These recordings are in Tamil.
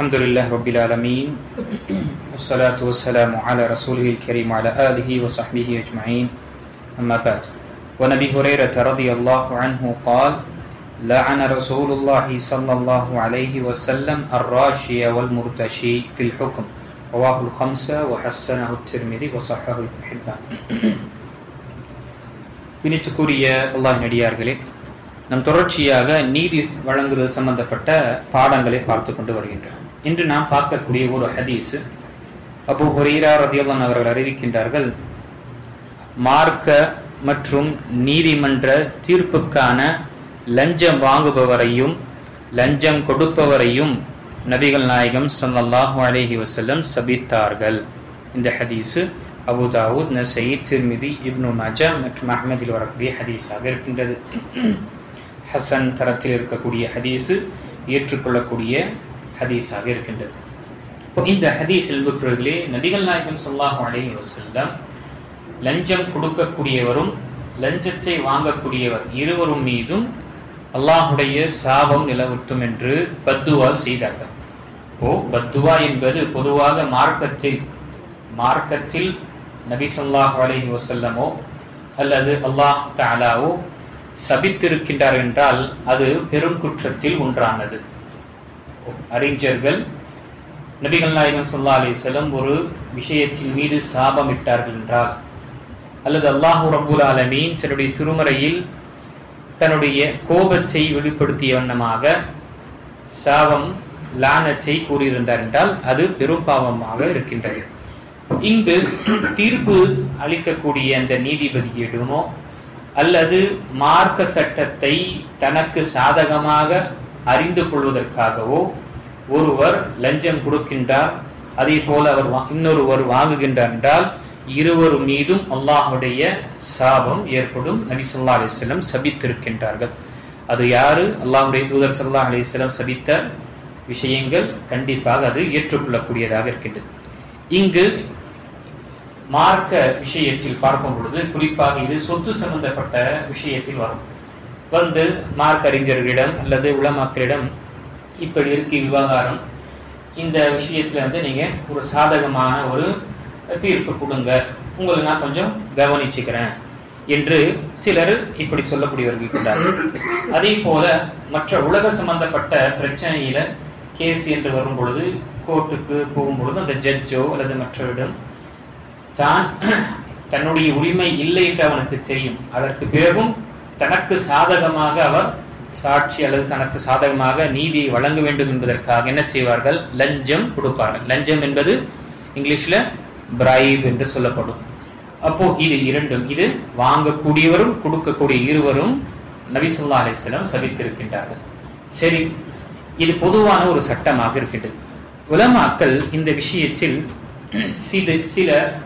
Alhamdulillah Rabbil Alameen Wassalatu wassalamu ala rasulihil kareem wa ala alihi wa sahbihi ajma'in amma ba'd wa Nabi Hurairah radhiyallahu anhu qala la'ana Rasulullah sallallahu alayhi wa sallam ar-rashiya wal murtashi fil hukm rawahu al-khamsa wa hassanahu at-Tirmidhi wa sahhahu Ibn Hibban. பிணித்துக்குரிய அல்லாஹ் நடிகார்களே, நம் தொடர்ச்சியாக நீதி வழங்குதல் சம்பந்தப்பட்ட பாடங்களை பார்த்து கொண்டு வருகின்றோம். இன்று நாம் பார்க்கக்கூடிய ஒரு ஹதீஸ், அபூ ஹுரைரா ரலியல்லாஹு அன்ஹு அவர்கள் அறிவிக்கின்றார்கள், மார்க்க மற்றும் நீதிமன்ற தீர்ப்புக்கான லஞ்சம் வாங்குபவரையும் லஞ்சம் கொடுப்பவரையும் நபிகள் நாயகம் ஸல்லல்லாஹு அலைஹி வஸல்லம் சபித்தார்கள். இந்த ஹதீஸ் Abu Dawud, Nasai, Tirmidhi, Ibn Majah மற்றும் அஹ்மதில் வரக்கூடிய ஹதீஸாக இருக்கின்றது. ஹசன் தரத்தில் இருக்கக்கூடிய ஹதீஸ், ஏற்றுக்கொள்ளக்கூடிய ஹதீஸாக இருக்கின்றது. இப்போ இந்த ஹதீஸில் இருக்கிறவர்களே, நபிகள் நாயகம் ஸல்லல்லாஹு அலைஹி வஸல்லம் லஞ்சம் கொடுக்கக்கூடியவரும் லஞ்சத்தை வாங்கக்கூடியவர் இருவரும் மீதும் அல்லாஹுடைய சாபம் நிலவட்டும் என்று பத்துவா செய்தார்கள். இப்போ பத்துவா என்பது பொதுவாக மார்க்கத்தில் நபி ஸல்லல்லாஹு அலைஹி வஸல்லமோ அல்லது அல்லாஹ் தஆலாவோ சபித்திருக்கின்றார் என்றால் அது பெரும் குற்றத்தில் ஒன்றானது. அறிஞர்கள் நபிகள் நாயகம் ஸல்லல்லாஹு அலைஹி வஸல்லம் ஒரு விஷயத்தின் மீது சாபமிட்டார்கள் என்றால், அல்லது அல்லாஹ் ரப்பல் ஆலமீன் தன்னுடைய திருமறையில் தன்னுடைய கோபத்தை வெளிப்படுத்திய வண்ணமாக சாபம் லானத்தை கூறியிருந்தார் என்றால் அது பெரும் பாவமாக இருக்கின்றது. இங்கு தீர்ப்பு அளிக்கக்கூடிய அந்த நீதிபதியிடமோ அல்லது மார்க்க சட்டத்தை தனக்கு சாதகமாக அறிந்து கொள்வதற்காகவோ ஒருவர் லஞ்சம் கொடுக்கின்றார், அதே போல அவர் இன்னொருவர் வாங்குகின்றார் என்றால் இருவர் மீதும் அல்லாஹுடைய சாபம் ஏற்படும். நபி ஸல்லல்லாஹு அலைஹி வஸல்லம் சபித்திருக்கின்றார்கள். அது யாரு? அல்லாஹ்வுடைய தூதர் ஸல்லல்லாஹு அலைஹி வஸல்லம் சபித்த விஷயங்கள் கண்டிப்பாக அது ஏற்றுக்கொள்ளக்கூடியதாக இருக்கின்றது. இங்கு மார்க்க விஷயத்தில் பார்க்கும் பொழுது குறிப்பாக இது சொத்து சம்பந்தப்பட்ட விஷயத்தில் வந்து மார்க்க அறிஞர்களிடம் அல்லது உலமாக்களிடம் இப்படி இருக்கு விவகாரம், இந்த விஷயத்துல வந்து நீங்க ஒரு சாதகமான ஒரு தீர்ப்பு கொடுங்க, உங்களை நான் கொஞ்சம் கவனிச்சுக்கிறேன் என்று சிலர் இப்படி சொல்லக்கூடியவர்கள் இருக்கிறார்கள். அதே போல மற்ற உலக சம்பந்தப்பட்ட பிரச்சனையில கேஸ் என்று வரும் பொழுது கோர்ட்டுக்கு போகும்பொழுது அந்த ஜட்ஜோ அல்லது மற்றவரிடம் தான் தன்னுடைய உரிமை இல்லை என்று அவனுக்கு தெரியும், அதற்கு பிறகும் தனக்கு சாதகமாக அவர் சாட்சி அல்லது தனக்கு சாதகமாக நீதியை வழங்க வேண்டும் என்பதற்காக என்ன செய்வார்கள்? லஞ்சம் கொடுப்பார்கள். லஞ்சம் என்பது இங்கிலீஷ்ல பிரைப் என்று சொல்லப்படும். அப்போ இது இரண்டும், இது வாங்கக்கூடியவரும் கொடுக்கக்கூடிய இருவரும் நபி ஸல்லல்லாஹு அலைஹி வஸல்லம் சபித்திருக்கின்றார்கள். சரி, இது பொதுவான ஒரு சட்டமாக இருக்கின்றது. உலமாக்கள் இந்த விஷயத்தில் சில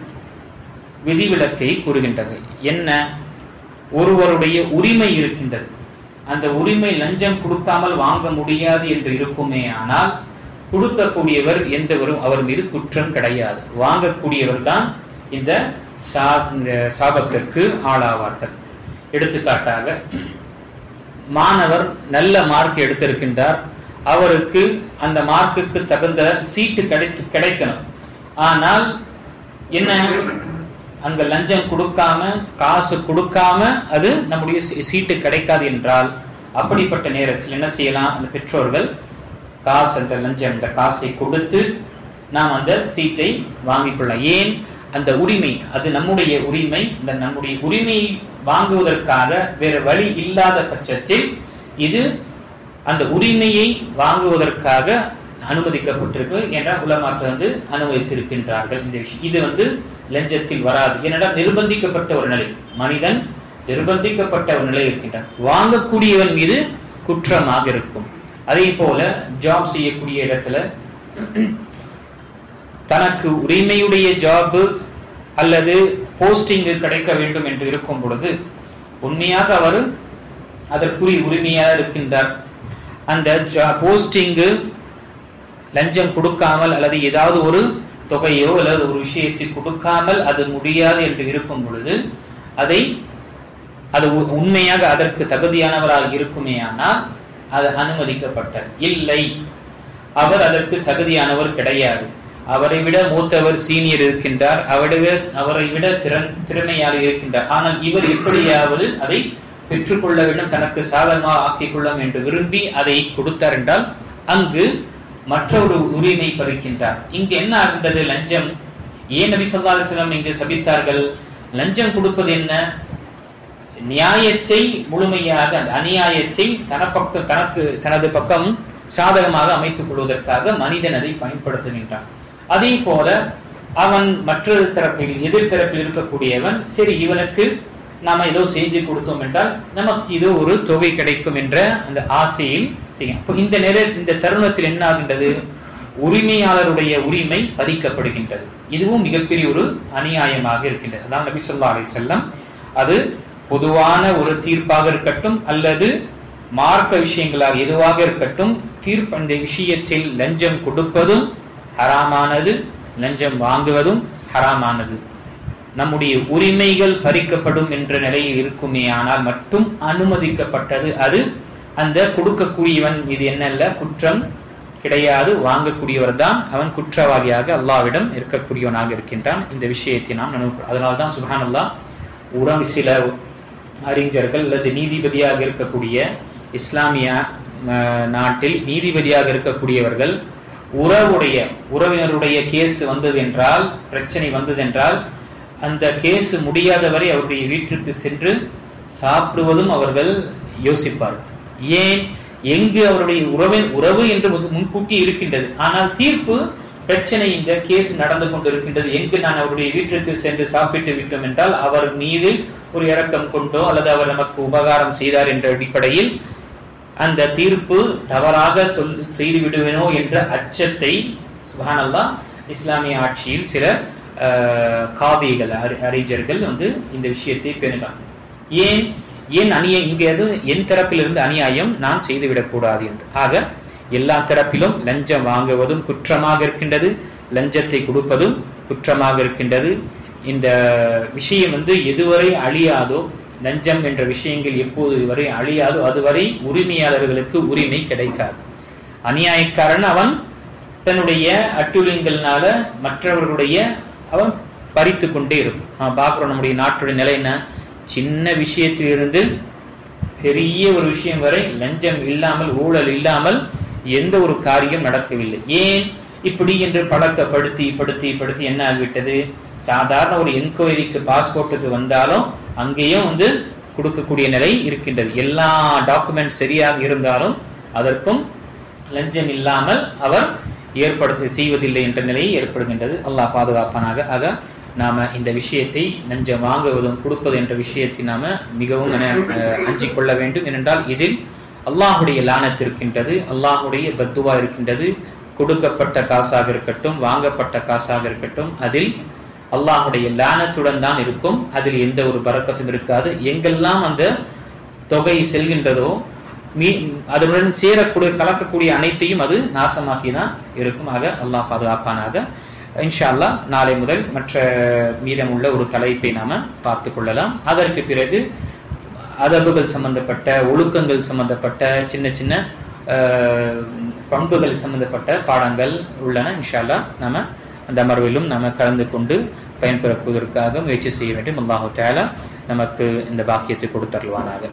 விதிவிலக்கை கூறுகின்றது. என்ன? ஒருவருடைய உரிமை இருக்கின்றது, அந்த உரிமை லஞ்சம் கொடுக்காமல் வாங்க முடியாது என்று இருக்குமே ஆனால் கொடுக்கக்கூடியவர் எந்தவரும் அவர் மீது குற்றம் கிடையாது. வாங்கக்கூடியவர் தான் இந்த சாபத்திற்கு ஆளாவார்கள். எடுத்துக்காட்டாக, மாணவர் நல்ல மார்க் எடுத்திருக்கின்றார், அவருக்கு அந்த மார்க்குக்கு தகுந்த சீட்டு கிடைக்கணும். ஆனால் என்ன, அங்க லஞ்சம் கொடுக்காம காசு கொடுக்காம அது நம்முடைய சீட்டு கிடைக்காது என்றால் அப்படிப்பட்ட நேரத்தில் என்ன செய்யலாம்? அந்த பெற்றோர்கள் காசு, அந்த லஞ்சம், அந்த காசை கொடுத்து நாம் அந்த சீட்டை வாங்கிக் கொள்ளலாம். ஏன்? அந்த உரிமை அது நம்முடைய உரிமை. இந்த நம்முடைய உரிமையை வாங்குவதற்காக வேற வழி இல்லாத பட்சத்தில் இது அந்த உரிமையை வாங்குவதற்காக அனுமதிக்கப்பட்டிருக்கு என்ற உலமாக்கள் வந்து அனுமதித்திருக்கின்றார்கள். இந்த விஷயம் இது வந்து லஞ்சத்தில் வராது. ஏனென்றால் நிர்பந்திக்கப்பட்ட ஒரு நிலை, மனிதன் நிர்பந்திக்கப்பட்ட ஒரு நிலை இருக்கின்றான், வாங்கக்கூடியவன் மீது குற்றமாக இருக்கும். அதே போல ஜாப் செய்யக்கூடிய இடத்துல தனக்கு உரிமையுடைய ஜாப் அல்லது போஸ்டிங் கிடைக்க வேண்டும் என்று இருக்கும் பொழுது உண்மையாக அவர் அதற்குரிய உரிமையாக இருக்கின்றார், அந்த போஸ்டிங்கு லஞ்சம் கொடுக்காமல் அல்லது ஏதாவது ஒரு தொகையோ அல்லது ஒரு விஷயத்தை கொடுக்காமல் அது முடியாது என்று இருக்கும் பொழுது அது உண்மையாக அதற்கு தகுதியானவராக இருக்குமே ஆனால் அது அனுமதிக்கப்பட்டது. இல்லை, அவர் அதற்கு தகுதியானவர் கிடையாது. அவரை விட மூத்தவர் சீனியர் இருக்கின்றார், அவரை விட திறமையாளர் இருக்கின்றார். ஆனால் இவர் எப்படியாவது அதை பெற்றுக்கொள்ள வேண்டும், தனக்கு சாதகமாக ஆக்கிக் கொள்ளும் என்று விரும்பி அதை கொடுத்தார் என்றால் அங்கு மற்றொரு உரிமை பறிக்கின்றார். இங்கு என்ன ஆகின்றது? லஞ்சம். ஏன் நபி ஸல்லல்லாஹு அலைஹி வஸல்லம் இங்கு சபித்தார்கள்? லஞ்சம் கொடுப்பது என்ன? நியாயத்தை முழுமையாக, அநியாயத்தை தனது பக்கம் சாதகமாக அமைத்துக் கொள்வதற்காக மனிதன் அதை பயன்படுத்துகின்றான். அதே போல அவன் மற்றொரு தரப்பில், எதிர்த்தரப்பில் இருக்கக்கூடியவன், சரி இவனுக்கு நாம ஏதோ செய்து கொடுத்தோம் என்றால் நமக்கு இது ஒரு தொகை கிடைக்கும் என்ற அந்த ஆசையில் செய்யும். அப்போ இந்த தருணத்தில் என்ன ஆகின்றது? உரிமையாளருடைய உரிமை பறிக்கப்படுகின்றது. இதுவும் மிகப்பெரிய ஒரு அநியாயமாக இருக்கின்றது. அதான் நபி ஸல்லல்லாஹு அலைஹி வஸல்லம் அது பொதுவான ஒரு தீர்ப்பாக இருக்கட்டும் அல்லது மார்க்க விஷயங்களாக எதுவாக இருக்கட்டும், தீர்ப்பு அந்த விஷயத்தில் லஞ்சம் கொடுப்பதும் ஹராமானது, லஞ்சம் வாங்குவதும் ஹராமானது. நம்முடைய உரிமைகள் பறிக்கப்படும் என்ற நிலையில் இருக்குமே ஆனால் மட்டும் அனுமதிக்கப்பட்டது. அது அந்த கொடுக்கக்கூடியவன் இது என்னல்ல, குற்றம் கிடையாது, வாங்கக்கூடியவர் தான் அவன் குற்றவாளியாக அல்லாஹ்விடம் இருக்கக்கூடியவனாக இருக்கின்றான். இந்த விஷயத்தை நாம் அதனால்தான் சுப்ஹானல்லாஹ் சில அறிஞர்கள் அல்லது நீதிபதியாக இருக்கக்கூடிய இஸ்லாமிய நாட்டில் நீதிபதியாக இருக்கக்கூடியவர்கள் உறவினருடைய கேஸ் வந்தது என்றால், பிரச்சனை வந்தது என்றால், அந்த கேஸ் முடியாதவரை அவருடைய வீட்டிற்கு சென்று சாப்பிடுவதும் அவர்கள் யோசிப்பார்கள். ஏன்? எங்கு அவருடைய உறவு என்று முன்கூட்டி இருக்கின்றது, ஆனால் தீர்ப்பு பிரச்சனை, இந்த கேஸ் நடந்து கொண்டு இருக்கின்றது, எங்கு நான் அவருடைய வீட்டிற்கு சென்று சாப்பிட்டு விட்டோம் என்றால் அவர் மீது ஒரு இரக்கம் கொண்டோ அல்லது அவர் நமக்கு உபகாரம் செய்தார் என்ற அடிப்படையில் அந்த தீர்ப்பு தவறாக செய்து விடுவேனோ என்ற அச்சத்தை சுப்ஹானல்லாஹ் இஸ்லாமிய ஆட்சியில் சில காதிகள், அறிஞர்கள் இந்த விஷயத்தை பேணுகிறார். ஏன் இங்கே என் தரப்பிலிருந்து அநியாயம் நான் செய்துவிடக்கூடாது என்று. ஆக எல்லா தரப்பிலும் லஞ்சம் வாங்குவதும் குற்றமாக இருக்கின்றது, லஞ்சத்தை கொடுப்பதும் குற்றமாக இருக்கின்றது. இந்த விஷயம் எதுவரை அழியாதோ, லஞ்சம் என்ற விஷயங்கள் எப்போது வரை அழியாதோ அதுவரை உரிமையாளர்களுக்கு உரிமை கிடைக்காது. அநியாயக்காரன் அவன் தன்னுடைய அட்டுழியங்கள்னால மற்றவர்களுடைய அவன் பறித்து கொண்டே இருக்கும். பார்க்கிறோம் நம்முடைய நாட்டுடைய நிலை என்ன? சின்ன விஷயத்திலிருந்து பெரிய ஒரு விஷயம் வரை லஞ்சம் இல்லாமல், ஊழல் இல்லாமல் எந்த ஒரு காரியம் நடக்கவில்லை. ஏன் இப்படி என்று படுத்தி என்ன ஆகிவிட்டது? சாதாரண ஒரு என்கொயரிக்கு, பாஸ்போர்ட்டுக்கு வந்தாலும் அங்கேயும் கொடுக்கக்கூடிய நிலை இருக்கின்றது. எல்லா டாக்குமெண்ட் சரியாக இருந்தாலும் அதற்கும் லஞ்சம் இல்லாமல் அவர் செய்வதில்லை என்ற நிலையை ஏற்படுகின்றது. அல்லாஹ் பாதுகாப்பானாக. ஆக நாம இந்த விஷயத்தை, லஞ்சம் வாங்குவதும் கொடுப்பது என்ற விஷயத்தை நாம மிகவும் அஞ்சிக் கொள்ள வேண்டும். ஏனென்றால் இதில் அல்லாஹுடைய லானத் இருக்கின்றது, அல்லாஹுடைய பத்துவா இருக்கின்றது. கொடுக்கப்பட்ட காசாக இருக்கட்டும், வாங்கப்பட்ட காசாக இருக்கட்டும், அதில் அல்லாஹுடைய லானத்துடன் தான் இருக்கும். அதில் எந்த ஒரு பரக்கத்தும் இருக்காது. எங்கெல்லாம் அந்த தொகை செல்கின்றதோ அதனுடன் கலக்கக்கூடிய அனைத்தையும் அது நாசமாக்கிதான் இருக்கும். ஆக அல்லாஹ் பாதுகாப்பானாக. இன்ஷா அல்லாஹ் நாளை முதல் மற்ற மீதமுள்ள ஒரு தலைப்பை நாம பார்த்து கொள்ளலாம். அதற்கு பிறகு அதபுகள் சம்பந்தப்பட்ட, ஒழுக்கங்கள் சம்பந்தப்பட்ட, சின்ன சின்ன பண்புகள் சம்பந்தப்பட்ட பாடங்கள் உள்ளன. இன்ஷா அல்லாஹ் நாம அந்த அமர்விலும் நாம கலந்து கொண்டு பயன்பெறுவதற்காக முயற்சி செய்ய வேண்டும். அல்லாஹு தஆலா நமக்கு இந்த பாக்கியத்தை கொடுத்தருள்வானாக.